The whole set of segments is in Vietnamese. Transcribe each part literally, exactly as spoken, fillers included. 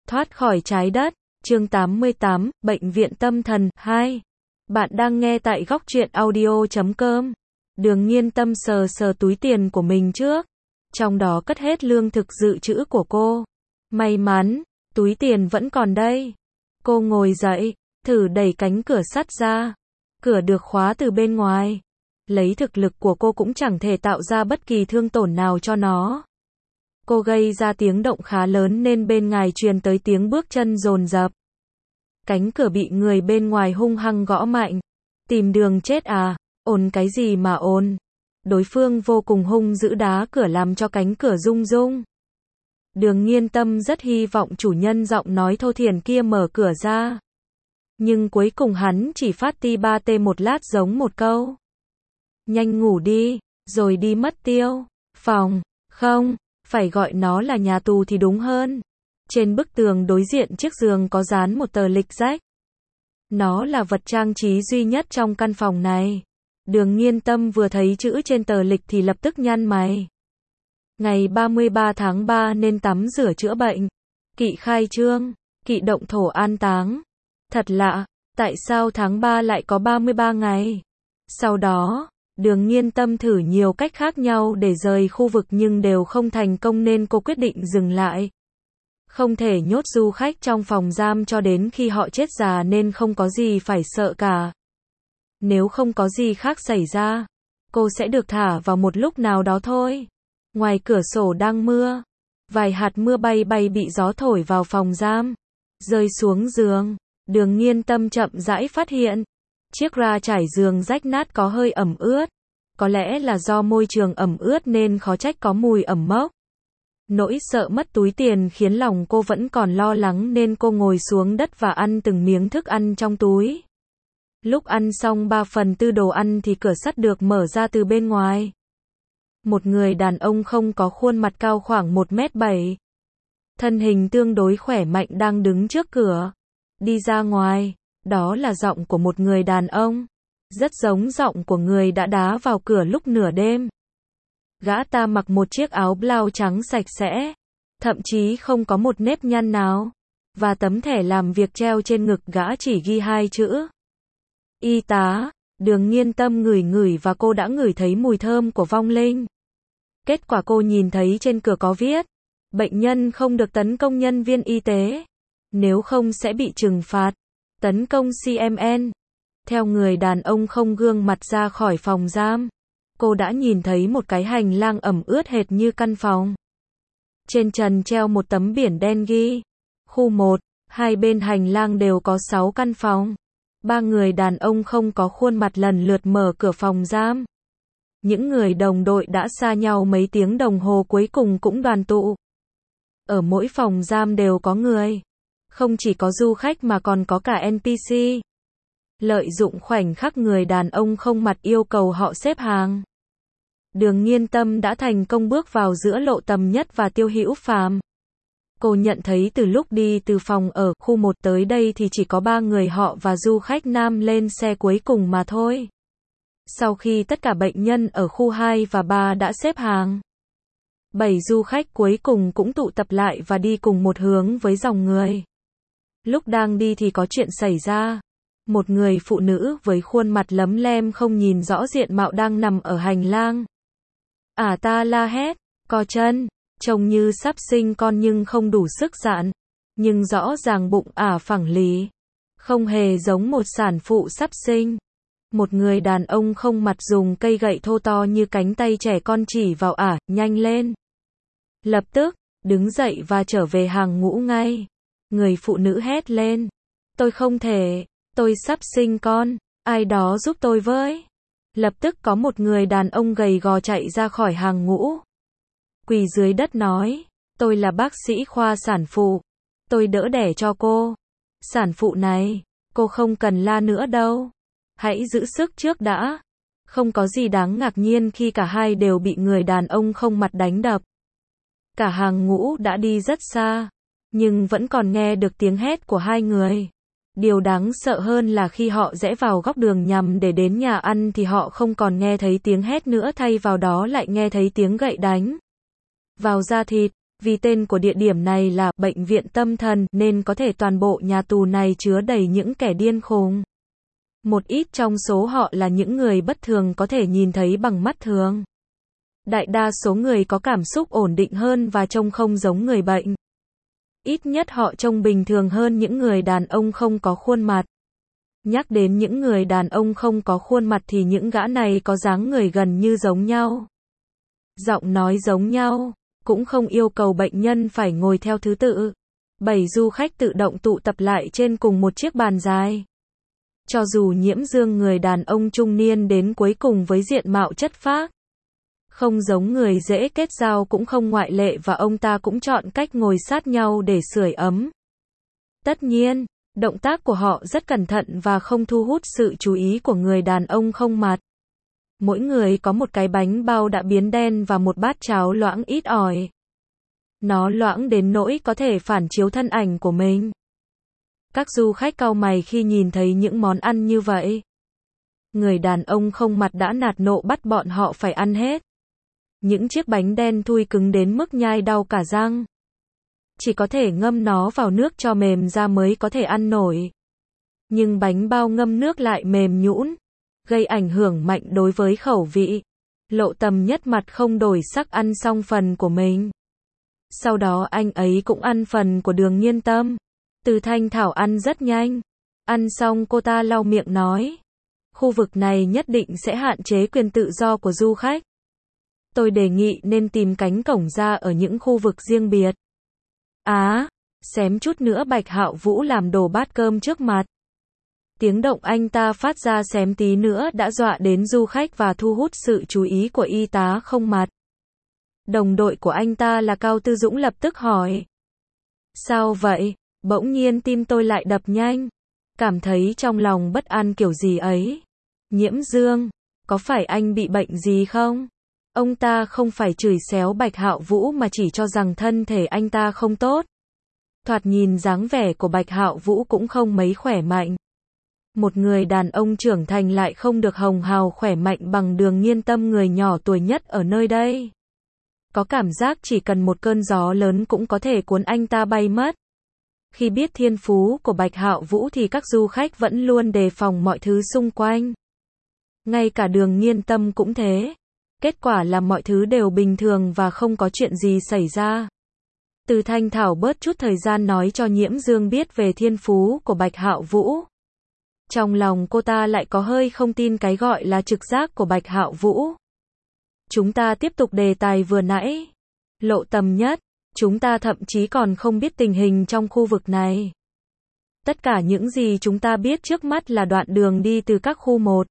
Thoát khỏi trái đất, chương tám mươi tám, Bệnh viện tâm thần, hai. Bạn đang nghe tại góc truyện audio chấm com. Đường Nghiên Tâm sờ sờ túi tiền của mình trước. Trong đó cất hết lương thực dự trữ của cô. May mắn, túi tiền vẫn còn đây. Cô ngồi dậy, thử đẩy cánh cửa sắt ra. Cửa được khóa từ bên ngoài. Lấy thực lực của cô cũng chẳng thể tạo ra bất kỳ thương tổn nào cho nó. Cô gây ra tiếng động khá lớn nên bên ngoài truyền tới tiếng bước chân dồn dập. Cánh cửa bị người bên ngoài hung hăng gõ mạnh. Tìm đường chết à? Ồn cái gì mà ồn? Đối phương vô cùng hung dữ đá cửa làm cho cánh cửa rung rung. Đường Nghiên Tâm rất hy vọng chủ nhân giọng nói thô thiển kia mở cửa ra. Nhưng cuối cùng hắn chỉ phát ti ba tê một lát giống một câu. Nhanh ngủ đi, rồi đi mất tiêu. Phòng, không, phải gọi nó là nhà tù thì đúng hơn. Trên bức tường đối diện chiếc giường có dán một tờ lịch rách. Nó là vật trang trí duy nhất trong căn phòng này. Đường Nghiên Tâm vừa thấy chữ trên tờ lịch thì lập tức nhăn mày. Ngày ba mươi ba tháng ba nên tắm rửa chữa bệnh. Kỵ khai trương, kỵ động thổ an táng. Thật lạ, tại sao tháng ba lại có ba mươi ba ngày? Sau đó, Đường Nghiên Tâm thử nhiều cách khác nhau để rời khu vực nhưng đều không thành công nên cô quyết định dừng lại. Không thể nhốt du khách trong phòng giam cho đến khi họ chết già nên không có gì phải sợ cả. Nếu không có gì khác xảy ra, cô sẽ được thả vào một lúc nào đó thôi. Ngoài cửa sổ đang mưa. Vài hạt mưa bay bay bị gió thổi vào phòng giam. Rơi xuống giường. Đường Nghiên Tâm chậm rãi phát hiện. Chiếc ra trải giường rách nát có hơi ẩm ướt. Có lẽ là do môi trường ẩm ướt nên khó trách có mùi ẩm mốc. Nỗi sợ mất túi tiền khiến lòng cô vẫn còn lo lắng nên cô ngồi xuống đất và ăn từng miếng thức ăn trong túi. Lúc ăn xong ba phần tư đồ ăn thì cửa sắt được mở ra từ bên ngoài. Một người đàn ông không có khuôn mặt cao khoảng một mét bảy. Thân hình tương đối khỏe mạnh đang đứng trước cửa. Đi ra ngoài, đó là giọng của một người đàn ông. Rất giống giọng của người đã đá vào cửa lúc nửa đêm. Gã ta mặc một chiếc áo blau trắng sạch sẽ. Thậm chí không có một nếp nhăn nào. Và tấm thẻ làm việc treo trên ngực gã chỉ ghi hai chữ. Y tá. Đường Nghiên Tâm ngửi ngửi và cô đã ngửi thấy mùi thơm của vong linh. Kết quả cô nhìn thấy trên cửa có viết. Bệnh nhân không được tấn công nhân viên y tế. Nếu không sẽ bị trừng phạt. Tấn công xê em en. Theo người đàn ông không gương mặt ra khỏi phòng giam. Cô đã nhìn thấy một cái hành lang ẩm ướt hệt như căn phòng. Trên trần treo một tấm biển đen ghi. Khu một, hai bên hành lang đều có sáu căn phòng. Ba người đàn ông không có khuôn mặt lần lượt mở cửa phòng giam. Những người đồng đội đã xa nhau mấy tiếng đồng hồ cuối cùng cũng đoàn tụ. Ở mỗi phòng giam đều có người. Không chỉ có du khách mà còn có cả en pê xê. Lợi dụng khoảnh khắc người đàn ông không mặt yêu cầu họ xếp hàng. Đường Nghiên Tâm đã thành công bước vào giữa Lộ Tầm Nhất và Tiêu Hữu Phàm. Cô nhận thấy từ lúc đi từ phòng ở khu một tới đây thì chỉ có ba người họ và du khách nam lên xe cuối cùng mà thôi. Sau khi tất cả bệnh nhân ở khu hai và ba đã xếp hàng, bảy du khách cuối cùng cũng tụ tập lại và đi cùng một hướng với dòng người. Lúc đang đi thì có chuyện xảy ra. Một người phụ nữ với khuôn mặt lấm lem không nhìn rõ diện mạo đang nằm ở hành lang. Ả ta la hét, co chân, trông như sắp sinh con nhưng không đủ sức dạn. Nhưng rõ ràng bụng Ả phẳng lì. Không hề giống một sản phụ sắp sinh. Một người đàn ông không mặt dùng cây gậy thô to như cánh tay trẻ con chỉ vào Ả, nhanh lên. Lập tức, đứng dậy và trở về hàng ngũ ngay. Người phụ nữ hét lên. Tôi không thể, tôi sắp sinh con, ai đó giúp tôi với. Lập tức có một người đàn ông gầy gò chạy ra khỏi hàng ngũ. Quỳ dưới đất nói, tôi là bác sĩ khoa sản phụ. Tôi đỡ đẻ cho cô. Sản phụ này, cô không cần la nữa đâu. Hãy giữ sức trước đã. Không có gì đáng ngạc nhiên khi cả hai đều bị người đàn ông không mặt đánh đập. Cả hàng ngũ đã đi rất xa, nhưng vẫn còn nghe được tiếng hét của hai người. Điều đáng sợ hơn là khi họ rẽ vào góc đường nhằm để đến nhà ăn thì họ không còn nghe thấy tiếng hét nữa, thay vào đó lại nghe thấy tiếng gậy đánh vào da thịt. Vì tên của địa điểm này là bệnh viện tâm thần nên có thể toàn bộ nhà tù này chứa đầy những kẻ điên khùng. Một ít trong số họ là những người bất thường có thể nhìn thấy bằng mắt thường. Đại đa số người có cảm xúc ổn định hơn và trông không giống người bệnh. Ít nhất họ trông bình thường hơn những người đàn ông không có khuôn mặt. Nhắc đến những người đàn ông không có khuôn mặt thì những gã này có dáng người gần như giống nhau. Giọng nói giống nhau, cũng không yêu cầu bệnh nhân phải ngồi theo thứ tự. Bảy du khách tự động tụ tập lại trên cùng một chiếc bàn dài. Cho dù Nhiễm Dương người đàn ông trung niên đến cuối cùng với diện mạo chất phác, không giống người dễ kết giao cũng không ngoại lệ và ông ta cũng chọn cách ngồi sát nhau để sưởi ấm. Tất nhiên, động tác của họ rất cẩn thận và không thu hút sự chú ý của người đàn ông không mặt. Mỗi người có một cái bánh bao đã biến đen và một bát cháo loãng ít ỏi. Nó loãng đến nỗi có thể phản chiếu thân ảnh của mình. Các du khách cau mày khi nhìn thấy những món ăn như vậy. Người đàn ông không mặt đã nạt nộ bắt bọn họ phải ăn hết. Những chiếc bánh đen thui cứng đến mức nhai đau cả răng. Chỉ có thể ngâm nó vào nước cho mềm ra mới có thể ăn nổi. Nhưng bánh bao ngâm nước lại mềm nhũn, gây ảnh hưởng mạnh đối với khẩu vị. Lộ Tầm Nhất mặt không đổi sắc ăn xong phần của mình. Sau đó anh ấy cũng ăn phần của Đường Nhiên Tâm. Từ Thanh Thảo ăn rất nhanh. Ăn xong cô ta lau miệng nói. Khu vực này nhất định sẽ hạn chế quyền tự do của du khách. Tôi đề nghị nên tìm cánh cổng ra ở những khu vực riêng biệt. Á, xém chút nữa Bạch Hạo Vũ làm đổ bát cơm trước mặt. Tiếng động anh ta phát ra xém tí nữa đã dọa đến du khách và thu hút sự chú ý của y tá không mặt. Đồng đội của anh ta là Cao Tư Dũng lập tức hỏi. Sao vậy? Bỗng nhiên tim tôi lại đập nhanh. Cảm thấy trong lòng bất an kiểu gì ấy. Nhiễm Dương, có phải anh bị bệnh gì không? Ông ta không phải chửi xéo Bạch Hạo Vũ mà chỉ cho rằng thân thể anh ta không tốt. Thoạt nhìn dáng vẻ của Bạch Hạo Vũ cũng không mấy khỏe mạnh. Một người đàn ông trưởng thành lại không được hồng hào khỏe mạnh bằng Đường Nhiên Tâm người nhỏ tuổi nhất ở nơi đây. Có cảm giác chỉ cần một cơn gió lớn cũng có thể cuốn anh ta bay mất. Khi biết thiên phú của Bạch Hạo Vũ thì các du khách vẫn luôn đề phòng mọi thứ xung quanh. Ngay cả Đường Nhiên Tâm cũng thế. Kết quả là mọi thứ đều bình thường và không có chuyện gì xảy ra. Từ Thanh Thảo bớt chút thời gian nói cho Nhiễm Dương biết về thiên phú của Bạch Hạo Vũ. Trong lòng cô ta lại có hơi không tin cái gọi là trực giác của Bạch Hạo Vũ. Chúng ta tiếp tục đề tài vừa nãy. Lộ Tầm Nhất, chúng ta thậm chí còn không biết tình hình trong khu vực này. Tất cả những gì chúng ta biết trước mắt là đoạn đường đi từ các khu một,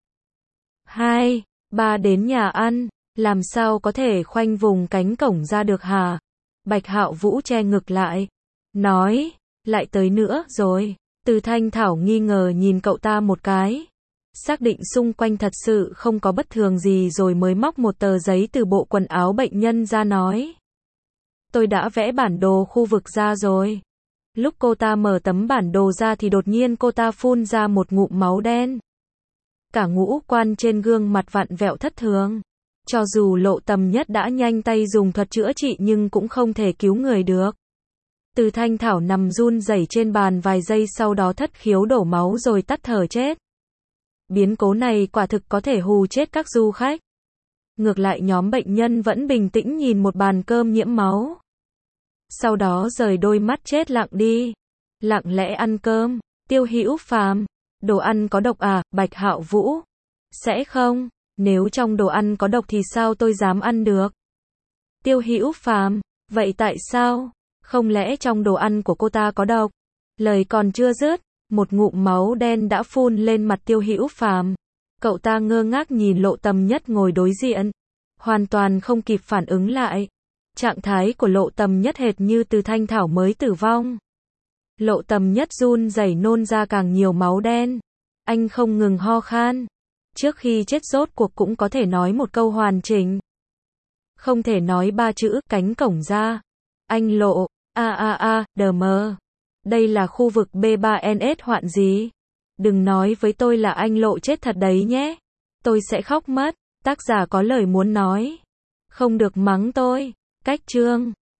hai, ba đến nhà ăn. Làm sao có thể khoanh vùng cánh cổng ra được hả? Bạch Hạo Vũ che ngực lại. Nói, lại tới nữa rồi. Từ Thanh Thảo nghi ngờ nhìn cậu ta một cái. Xác định xung quanh thật sự không có bất thường gì rồi mới móc một tờ giấy từ bộ quần áo bệnh nhân ra nói. Tôi đã vẽ bản đồ khu vực ra rồi. Lúc cô ta mở tấm bản đồ ra thì đột nhiên cô ta phun ra một ngụm máu đen. Cả ngũ quan trên gương mặt vặn vẹo thất thường. Cho dù Lộ Tầm Nhất đã nhanh tay dùng thuật chữa trị nhưng cũng không thể cứu người được. Từ Thanh Thảo nằm run rẩy trên bàn vài giây sau đó thất khiếu đổ máu rồi tắt thở chết. Biến cố này quả thực có thể hù chết các du khách. Ngược lại nhóm bệnh nhân vẫn bình tĩnh nhìn một bàn cơm nhiễm máu. Sau đó rời đôi mắt chết lặng đi. Lặng lẽ ăn cơm. Tiêu Hữu Phàm, đồ ăn có độc à? Bạch Hạo Vũ, sẽ không. Nếu trong đồ ăn có độc thì sao tôi dám ăn được? Tiêu Hữu Phàm, vậy tại sao? Không lẽ trong đồ ăn của cô ta có độc? Lời còn chưa dứt, một ngụm máu đen đã phun lên mặt Tiêu Hữu Phàm. Cậu ta ngơ ngác nhìn Lộ Tầm Nhất ngồi đối diện, hoàn toàn không kịp phản ứng lại. Trạng thái của Lộ Tầm Nhất hệt như Từ Thanh Thảo mới tử vong. Lộ Tầm Nhất run rẩy nôn ra càng nhiều máu đen. Anh không ngừng ho khan. Trước khi chết rốt cuộc cũng có thể nói một câu hoàn chỉnh. Không thể nói ba chữ cánh cổng ra. Anh Lộ, a a a, đờ mờ. Đây là khu vực B ba N S hoạn gì? Đừng nói với tôi là anh Lộ chết thật đấy nhé. Tôi sẽ khóc mất. Tác giả có lời muốn nói. Không được mắng tôi. Cách chương.